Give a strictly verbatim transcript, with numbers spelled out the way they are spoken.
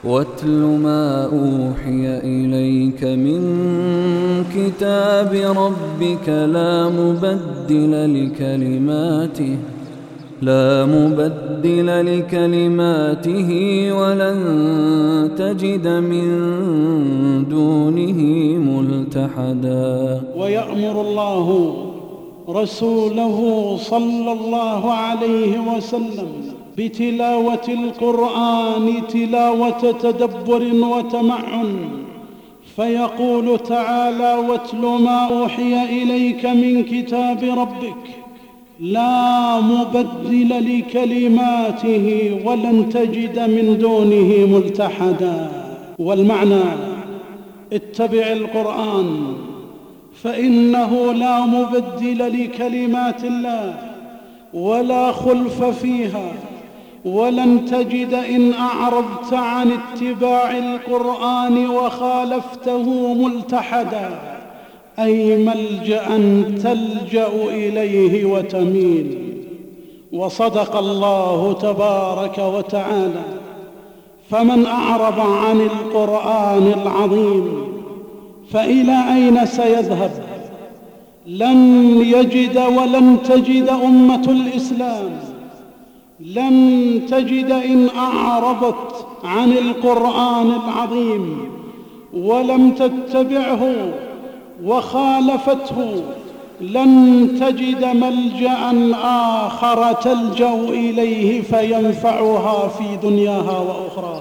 واتل ما أوحي إليك من كتاب ربك لا مبدل لكلماته لا مبدل لكلماته ولن تجد من دونه ملتحدا. ويأمر الله رسوله صلى الله عليه وسلم بتلاوة القرآن تلاوة تدبر وتمعن، فيقول تعالى: واتل ما أوحي إليك من كتاب ربك لا مبدل لكلماته ولن تجد من دونه ملتحدا. والمعنى: اتبع القرآن فإنه لا مبدل لكلمات الله ولا خلف فيها، ولن تجد إن أعرضت عن اتباع القرآن وخالفته ملتحدا، أي ملجأ تلجأ إليه وتميل. وصدق الله تبارك وتعالى: فمن أعرض عن القرآن العظيم فإلى أين سيذهب؟ لن يجد ولن تجد أمة الإسلام لن تجد إن أعرضت عن القرآن العظيم ولم تتبعه وخالفته، لن تجد ملجأ آخر تلجأ إليه فينفعها في دنياها وأخراها.